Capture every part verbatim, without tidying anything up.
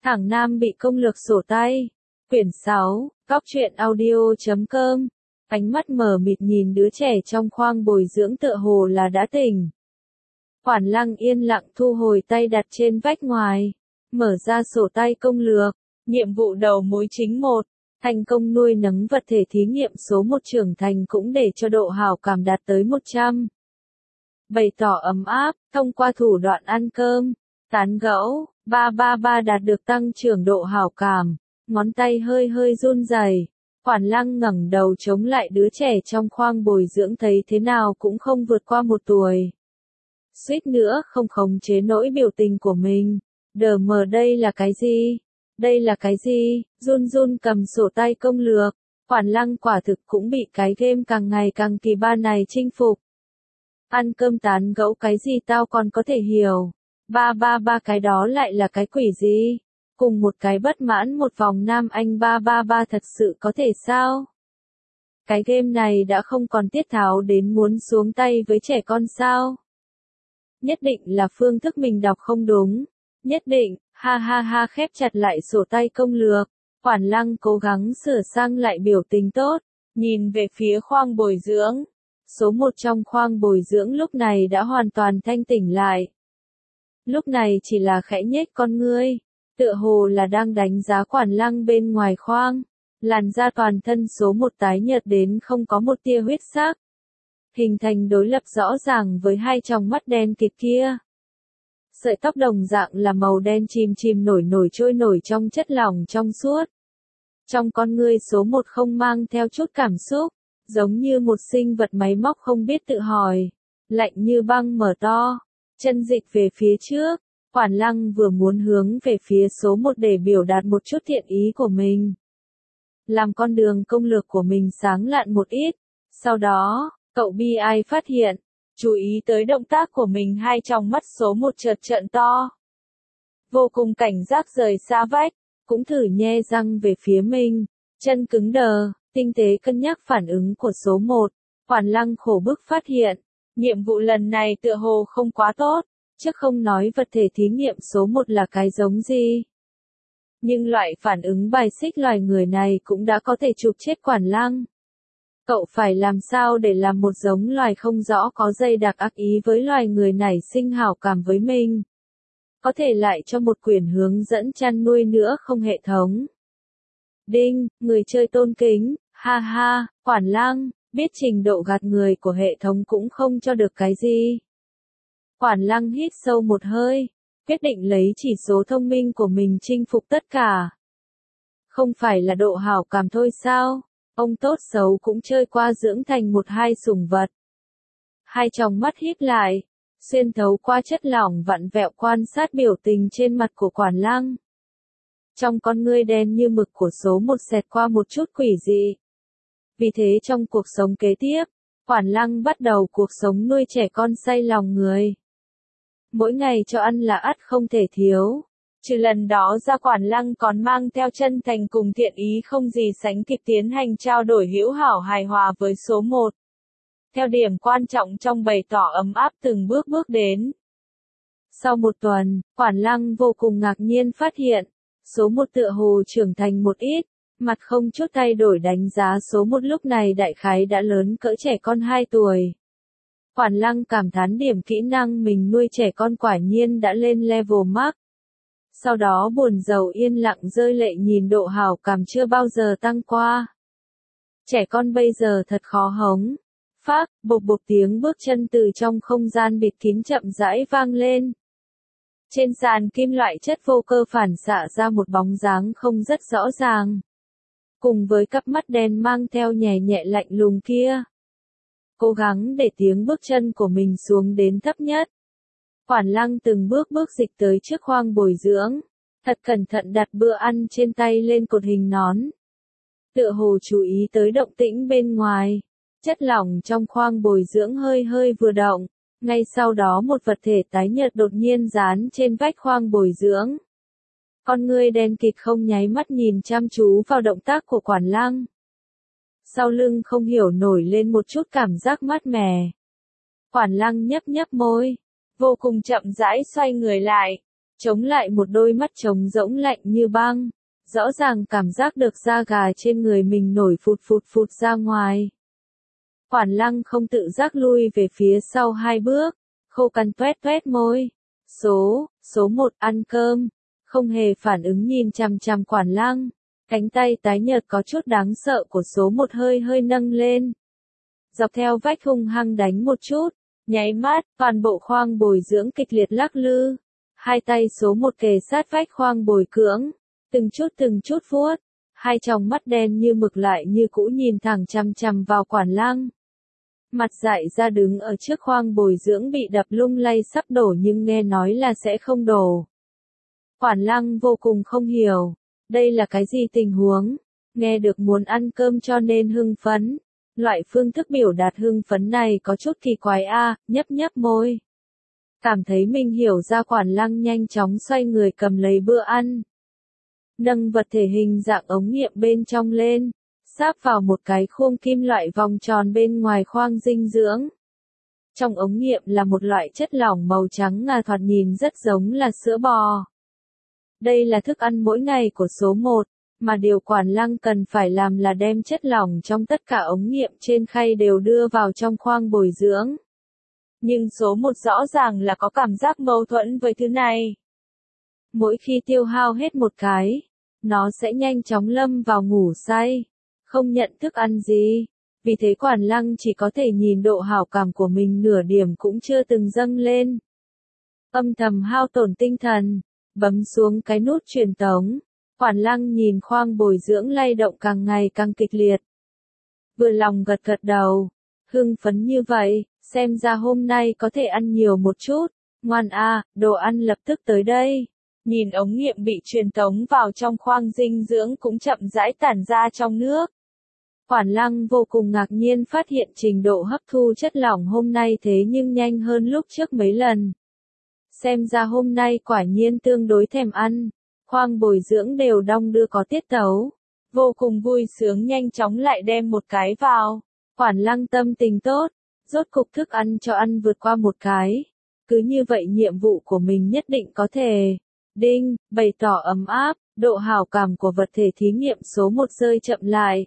Thẳng Nam bị công lược sổ tay. Quyển sáu, Cóc truyện audio chấm com. Ánh mắt mờ mịt nhìn đứa trẻ trong khoang bồi dưỡng tựa hồ là đã tỉnh. Quản Lăng yên lặng thu hồi tay đặt trên vách ngoài. Mở ra sổ tay công lược. Nhiệm vụ đầu mối chính một. Thành công nuôi nấng vật thể thí nghiệm số một trưởng thành cũng để cho độ hảo cảm đạt tới một trăm. Bày tỏ ấm áp, thông qua thủ đoạn ăn cơm, tán gẫu, ba ba ba đạt được tăng trưởng độ hảo cảm, ngón tay hơi hơi run rẩy. Quản Lăng ngẩng đầu chống lại đứa trẻ trong khoang bồi dưỡng thấy thế nào cũng không vượt qua một tuổi. Suýt nữa không khống chế nỗi biểu tình của mình. Đờ mờ đây là cái gì? Đây là cái gì? Run run cầm sổ tay công lược. Quản Lăng quả thực cũng bị cái game càng ngày càng kỳ ba này chinh phục. Ăn cơm tán gẫu cái gì tao còn có thể hiểu. Ba ba ba cái đó lại là cái quỷ gì? Cùng một cái bất mãn một vòng nam anh ba ba ba thật sự có thể sao? Cái game này đã không còn tiết tháo đến muốn xuống tay với trẻ con sao? Nhất định là phương thức mình đọc không đúng. Nhất định, ha ha ha khép chặt lại sổ tay công lược. Quản Lăng cố gắng sửa sang lại biểu tình tốt, nhìn về phía khoang bồi dưỡng. Số một trong khoang bồi dưỡng lúc này đã hoàn toàn thanh tỉnh lại. Lúc này chỉ là khẽ nhếch con ngươi, tựa hồ là đang đánh giá Quản Lăng bên ngoài khoang. Làn da toàn thân số một tái nhợt đến không có một tia huyết sắc, hình thành đối lập rõ ràng với hai tròng mắt đen kịt kia. Sợi tóc đồng dạng là màu đen chìm chìm nổi nổi trôi nổi trong chất lỏng trong suốt. Trong con ngươi số một không mang theo chút cảm xúc, giống như một sinh vật máy móc không biết tự hỏi. Lạnh như băng mở to, chân dịch về phía trước. Quản Lăng vừa muốn hướng về phía số một để biểu đạt một chút thiện ý của mình. Làm con đường công lược của mình sáng lạn một ít. Sau đó, cậu bi ai phát hiện, chú ý tới động tác của mình hai tròng mắt số một chợt trợn to. Vô cùng cảnh giác rời xa vách, cũng thử nhe răng về phía mình, chân cứng đờ, tinh tế cân nhắc phản ứng của số một. Quản Lăng khổ bức phát hiện, nhiệm vụ lần này tựa hồ không quá tốt, chứ không nói vật thể thí nghiệm số một là cái giống gì. Nhưng loại phản ứng bài xích loài người này cũng đã có thể chụp chết Quản Lăng. Cậu phải làm sao để làm một giống loài không rõ có dây đặc ác ý với loài người nảy sinh hảo cảm với mình. Có thể lại cho một quyển hướng dẫn chăn nuôi nữa không hệ thống. Đinh, người chơi tôn kính, ha ha, Quản Lăng, biết trình độ gạt người của hệ thống cũng không cho được cái gì. Quản Lăng hít sâu một hơi, quyết định lấy chỉ số thông minh của mình chinh phục tất cả. Không phải là độ hảo cảm thôi sao? Ông tốt xấu cũng chơi qua dưỡng thành một hai sủng vật. Hai tròng mắt híp lại, xuyên thấu qua chất lỏng vặn vẹo quan sát biểu tình trên mặt của Quản Lăng. Trong con ngươi đen như mực của số một xẹt qua một chút quỷ dị. Vì thế trong cuộc sống kế tiếp, Quản Lăng bắt đầu cuộc sống nuôi trẻ con say lòng người. Mỗi ngày cho ăn là ắt không thể thiếu. Trừ lần đó ra Quản Lăng còn mang theo chân thành cùng thiện ý không gì sánh kịp tiến hành trao đổi hữu hảo hài hòa với số một. Theo điểm quan trọng trong bày tỏ ấm áp từng bước bước đến. Sau một tuần, Quản Lăng vô cùng ngạc nhiên phát hiện, số một tựa hồ trưởng thành một ít, mặt không chút thay đổi đánh giá số một lúc này đại khái đã lớn cỡ trẻ con hai tuổi. Quản Lăng cảm thán điểm kỹ năng mình nuôi trẻ con quả nhiên đã lên level max. Sau đó buồn rầu yên lặng rơi lệ nhìn độ hảo cảm chưa bao giờ tăng qua. Trẻ con bây giờ thật khó hống. Phác, bộp bộp tiếng bước chân từ trong không gian bịt kín chậm rãi vang lên. Trên sàn kim loại chất vô cơ phản xạ ra một bóng dáng không rất rõ ràng. Cùng với cặp mắt đen mang theo nhẹ nhẹ lạnh lùng kia. Cố gắng để tiếng bước chân của mình xuống đến thấp nhất. Quản Lăng từng bước bước dịch tới trước khoang bồi dưỡng, thật cẩn thận đặt bữa ăn trên tay lên cột hình nón. Tựa hồ chú ý tới động tĩnh bên ngoài, chất lỏng trong khoang bồi dưỡng hơi hơi vừa động, ngay sau đó một vật thể tái nhợt đột nhiên dán trên vách khoang bồi dưỡng. Con ngươi đen kịt không nháy mắt nhìn chăm chú vào động tác của Quản Lăng. Sau lưng không hiểu nổi lên một chút cảm giác mát mẻ. Quản Lăng nhấp nhấp môi, vô cùng chậm rãi xoay người lại, Chống lại một đôi mắt trống rỗng lạnh như băng. Rõ ràng cảm giác được da gà trên người mình nổi phụt phụt phụt ra ngoài. Quản Lăng không tự giác lui về phía sau hai bước, khô cằn toét toét môi. Số, số một ăn cơm, không hề phản ứng nhìn chằm chằm Quản Lăng. Cánh tay tái nhợt có chút đáng sợ của số một hơi hơi nâng lên. Dọc theo vách hung hăng đánh một chút, nháy mắt, toàn bộ khoang bồi dưỡng kịch liệt lắc lư. Hai tay số một kề sát vách khoang bồi cưỡng, từng chút từng chút vuốt, hai tròng mắt đen như mực lại như cũ nhìn thẳng chằm chằm vào Quản Lăng. Mặt dại ra đứng ở trước khoang bồi dưỡng bị đập lung lay sắp đổ nhưng nghe nói là sẽ không đổ. Quản Lăng vô cùng không hiểu, đây là cái gì tình huống, nghe được muốn ăn cơm cho nên hưng phấn. Loại phương thức biểu đạt hưng phấn này có chút kỳ quái a, à, nhấp nhấp môi. Cảm thấy mình hiểu ra Quản Lăng nhanh chóng xoay người cầm lấy bữa ăn. Nâng vật thể hình dạng ống nghiệm bên trong lên, sáp vào một cái khuôn kim loại vòng tròn bên ngoài khoang dinh dưỡng. Trong ống nghiệm là một loại chất lỏng màu trắng ngà thoạt nhìn rất giống là sữa bò. Đây là thức ăn mỗi ngày của số một, mà điều Quản Lăng cần phải làm là đem chất lỏng trong tất cả ống nghiệm trên khay đều đưa vào trong khoang bồi dưỡng. Nhưng số một rõ ràng là có cảm giác mâu thuẫn với thứ này. Mỗi khi tiêu hao hết một cái, nó sẽ nhanh chóng lâm vào ngủ say, không nhận thức ăn gì. Vì thế Quản Lăng chỉ có thể nhìn độ hảo cảm của mình nửa điểm cũng chưa từng dâng lên. Âm thầm hao tổn tinh thần, bấm xuống cái nút truyền tống. Quản Lăng nhìn khoang bồi dưỡng lay động càng ngày càng kịch liệt. Vừa lòng gật gật đầu, hưng phấn như vậy, xem ra hôm nay có thể ăn nhiều một chút. Ngoan a, đồ ăn lập tức tới đây. Nhìn ống nghiệm bị truyền tống vào trong khoang dinh dưỡng cũng chậm rãi tản ra trong nước. Quản Lăng vô cùng ngạc nhiên phát hiện trình độ hấp thu chất lỏng hôm nay thế nhưng nhanh hơn lúc trước mấy lần. Xem ra hôm nay quả nhiên tương đối thèm ăn. Khoang bồi dưỡng đều đong đưa có tiết tấu. Vô cùng vui sướng nhanh chóng lại đem một cái vào. Quản Lăng tâm tình tốt, rốt cục thức ăn cho ăn vượt qua một cái. Cứ như vậy nhiệm vụ của mình nhất định có thể. Đinh, bày tỏ ấm áp, độ hảo cảm của vật thể thí nghiệm số một rơi chậm lại.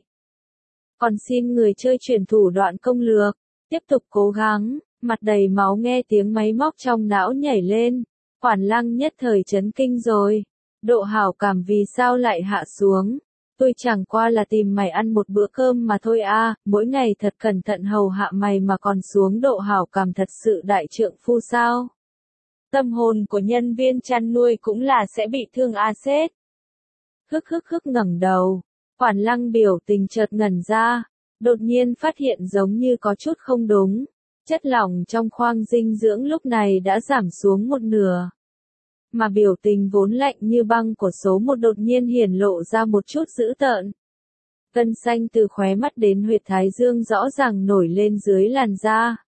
Còn xin người chơi chuyển thủ đoạn công lược, tiếp tục cố gắng, mặt đầy máu nghe tiếng máy móc trong não nhảy lên. Quản Lăng nhất thời chấn kinh rồi. Độ hảo cảm vì sao lại hạ xuống? Tôi chẳng qua là tìm mày ăn một bữa cơm mà thôi a, mỗi ngày thật cẩn thận hầu hạ mày mà còn xuống độ hảo cảm thật sự đại trượng phu sao? Tâm hồn của nhân viên chăn nuôi cũng là sẽ bị thương a sét. Hức hức hức ngẩng đầu, Quản Lăng biểu tình chợt ngẩn ra, đột nhiên phát hiện giống như có chút không đúng. Chất lỏng trong khoang dinh dưỡng lúc này đã giảm xuống một nửa. Mà biểu tình vốn lạnh như băng của số một đột nhiên hiển lộ ra một chút dữ tợn. Gân xanh từ khóe mắt đến huyệt thái dương rõ ràng nổi lên dưới làn da.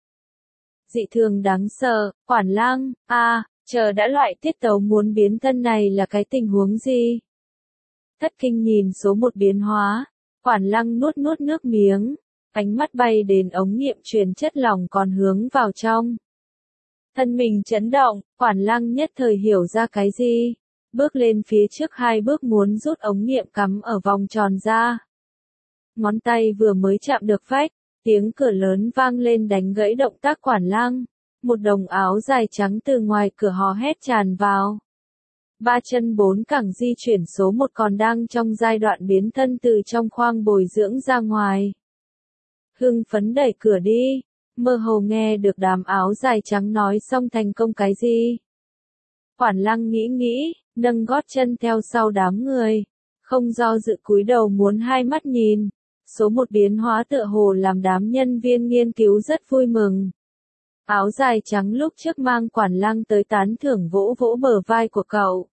Dị thường đáng sợ, Quản Lăng, a, à, chờ đã loại tiết tấu muốn biến thân này là cái tình huống gì? Thất kinh nhìn số một biến hóa, Quản Lăng nuốt nuốt nước miếng, ánh mắt bay đến ống nghiệm truyền chất lỏng còn hướng vào trong. Thân mình chấn động, Quản Lăng nhất thời hiểu ra cái gì. Bước lên phía trước hai bước muốn rút ống nghiệm cắm ở vòng tròn ra. Ngón tay vừa mới chạm được vách, tiếng cửa lớn vang lên đánh gãy động tác Quản Lăng. Một đồng áo dài trắng từ ngoài cửa hò hét tràn vào. Ba chân bốn cẳng di chuyển số một còn đang trong giai đoạn biến thân từ trong khoang bồi dưỡng ra ngoài. Hưng phấn đẩy cửa đi. Mơ hồ nghe được đám áo dài trắng nói xong thành công cái gì. Quản Lăng nghĩ nghĩ, nâng gót chân theo sau đám người. Không do dự cúi đầu muốn hai mắt nhìn. Số một biến hóa tựa hồ làm đám nhân viên nghiên cứu rất vui mừng. Áo dài trắng lúc trước mang Quản Lăng tới tán thưởng vỗ vỗ bờ vai của cậu.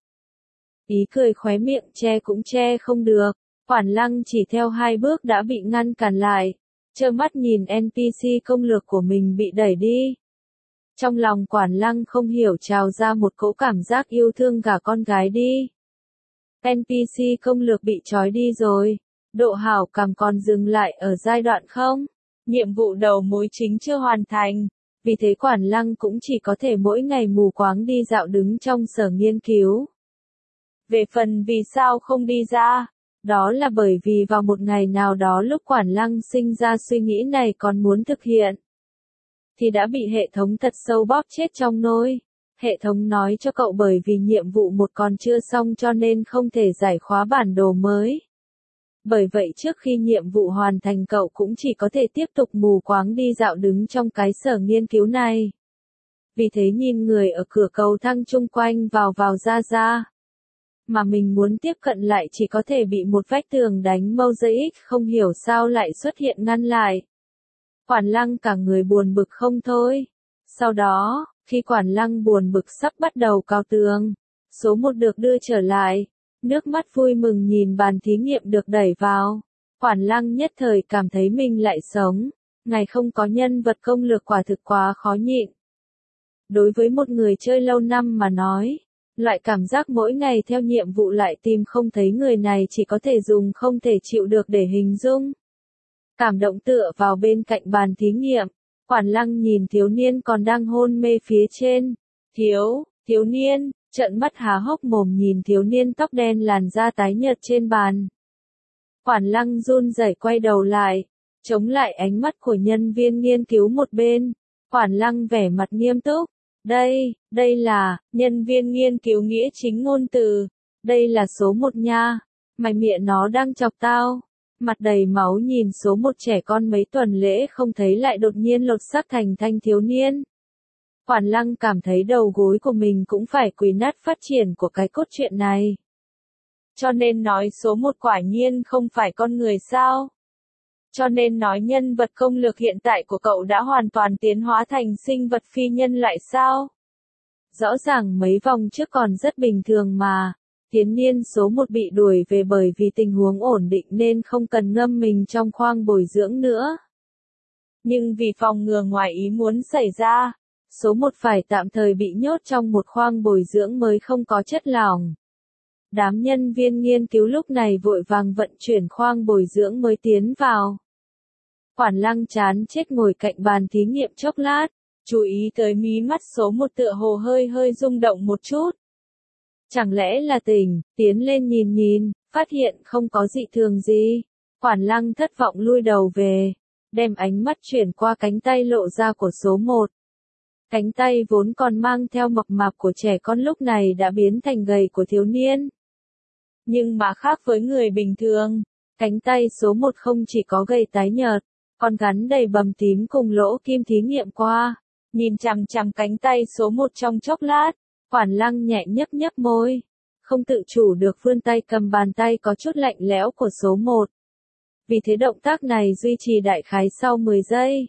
Ý cười khóe miệng che cũng che không được. Quản Lăng chỉ theo hai bước đã bị ngăn cản lại. Trơ mắt nhìn en pê xê công lược của mình bị đẩy đi. Trong lòng Quản Lăng không hiểu trào ra một cỗ cảm giác yêu thương cả con gái đi. en pê xê công lược bị trói đi rồi. Độ hảo cảm còn dừng lại ở giai đoạn không? Nhiệm vụ đầu mối chính chưa hoàn thành. Vì thế Quản Lăng cũng chỉ có thể mỗi ngày mù quáng đi dạo đứng trong sở nghiên cứu. Về phần vì sao không đi ra, đó là bởi vì vào một ngày nào đó lúc Quản Lăng sinh ra suy nghĩ này còn muốn thực hiện, thì đã bị hệ thống thật sâu bóp chết trong nôi. Hệ thống nói cho cậu bởi vì nhiệm vụ một còn chưa xong cho nên không thể giải khóa bản đồ mới. Bởi vậy trước khi nhiệm vụ hoàn thành cậu cũng chỉ có thể tiếp tục mù quáng đi dạo đứng trong cái sở nghiên cứu này. Vì thế nhìn người ở cửa cầu thang chung quanh vào vào ra ra. Mà mình muốn tiếp cận lại chỉ có thể bị một vách tường đánh mosaic không hiểu sao lại xuất hiện ngăn lại. Quản Lăng cả người buồn bực không thôi. Sau đó, khi Quản Lăng buồn bực sắp bắt đầu cào tường, số một được đưa trở lại, nước mắt vui mừng nhìn bàn thí nghiệm được đẩy vào. Quản Lăng nhất thời cảm thấy mình lại sống, ngày không có nhân vật công lược quả thực quá khó nhịn. Đối với một người chơi lâu năm mà nói, loại cảm giác mỗi ngày theo nhiệm vụ lại tìm không thấy người này chỉ có thể dùng không thể chịu được để hình dung. Cảm động tựa vào bên cạnh bàn thí nghiệm, Quản Lăng nhìn thiếu niên còn đang hôn mê phía trên. Thiếu, thiếu niên, trợn mắt há hốc mồm nhìn thiếu niên tóc đen làn da tái nhợt trên bàn. Quản Lăng run rẩy quay đầu lại, chống lại ánh mắt của nhân viên nghiên cứu một bên. Quản Lăng vẻ mặt nghiêm túc. Đây, đây là, nhân viên nghiên cứu nghĩa chính ngôn từ. Đây là số một nha. Mày mẹ nó đang chọc tao. Mặt đầy máu nhìn số một trẻ con mấy tuần lễ không thấy lại đột nhiên lột xác thành thanh thiếu niên. Quản Lăng cảm thấy đầu gối của mình cũng phải quỳ nát phát triển của cái cốt truyện này. Cho nên nói số một quả nhiên không phải con người sao? Cho nên nói nhân vật công lược hiện tại của cậu đã hoàn toàn tiến hóa thành sinh vật phi nhân lại sao? Rõ ràng mấy vòng trước còn rất bình thường mà. Thiếu niên số một bị đuổi về bởi vì tình huống ổn định nên không cần ngâm mình trong khoang bồi dưỡng nữa. Nhưng vì phòng ngừa ngoài ý muốn xảy ra, số một phải tạm thời bị nhốt trong một khoang bồi dưỡng mới không có chất lỏng. Đám nhân viên nghiên cứu lúc này vội vàng vận chuyển khoang bồi dưỡng mới tiến vào. Quản Lăng chán chết ngồi cạnh bàn thí nghiệm chốc lát, chú ý tới mí mắt số một tựa hồ hơi hơi rung động một chút. Chẳng lẽ là tỉnh, tiến lên nhìn nhìn, phát hiện không có dị thường gì. Quản Lăng thất vọng lui đầu về, đem ánh mắt chuyển qua cánh tay lộ ra của số một. Cánh tay vốn còn mang theo mập mạp của trẻ con lúc này đã biến thành gầy của thiếu niên. Nhưng mà khác với người bình thường, cánh tay số một không chỉ có gầy tái nhợt, còn gắn đầy bầm tím cùng lỗ kim thí nghiệm qua. Nhìn chằm chằm cánh tay số một trong chốc lát, Quản Lăng nhẹ nhấp nhấp môi, không tự chủ được vươn tay cầm bàn tay có chút lạnh lẽo của số một. Vì thế động tác này duy trì đại khái sau mười giây.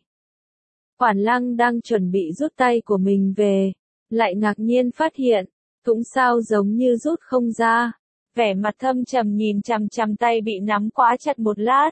Quản Lăng đang chuẩn bị rút tay của mình về, lại ngạc nhiên phát hiện, cũng sao giống như rút không ra. Vẻ mặt thâm trầm nhìn chằm chằm tay bị nắm quá chặt một lát.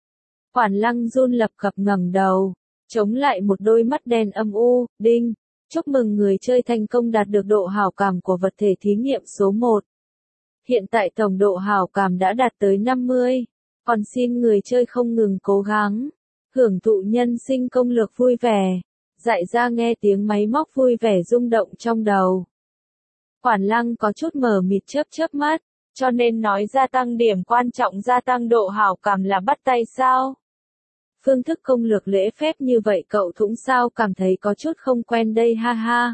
Quản Lăng run lập cập ngẩng đầu, chống lại một đôi mắt đen âm u. Đinh, chúc mừng người chơi thành công đạt được độ hảo cảm của vật thể thí nghiệm số một. Hiện tại tổng độ hảo cảm đã đạt tới năm mươi, còn xin người chơi không ngừng cố gắng, hưởng thụ nhân sinh công lược vui vẻ. Dại ra nghe tiếng máy móc vui vẻ rung động trong đầu. Quản Lăng có chút mờ mịt chớp chớp mắt, cho nên nói gia tăng điểm quan trọng gia tăng độ hảo cảm là bắt tay sao? Phương thức công lược lễ phép như vậy cậu Thũng sao cảm thấy có chút không quen đây ha ha.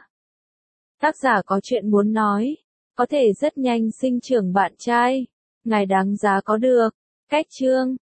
Tác giả có chuyện muốn nói, có thể rất nhanh sinh trưởng bạn trai, ngài đáng giá có được. Cách chương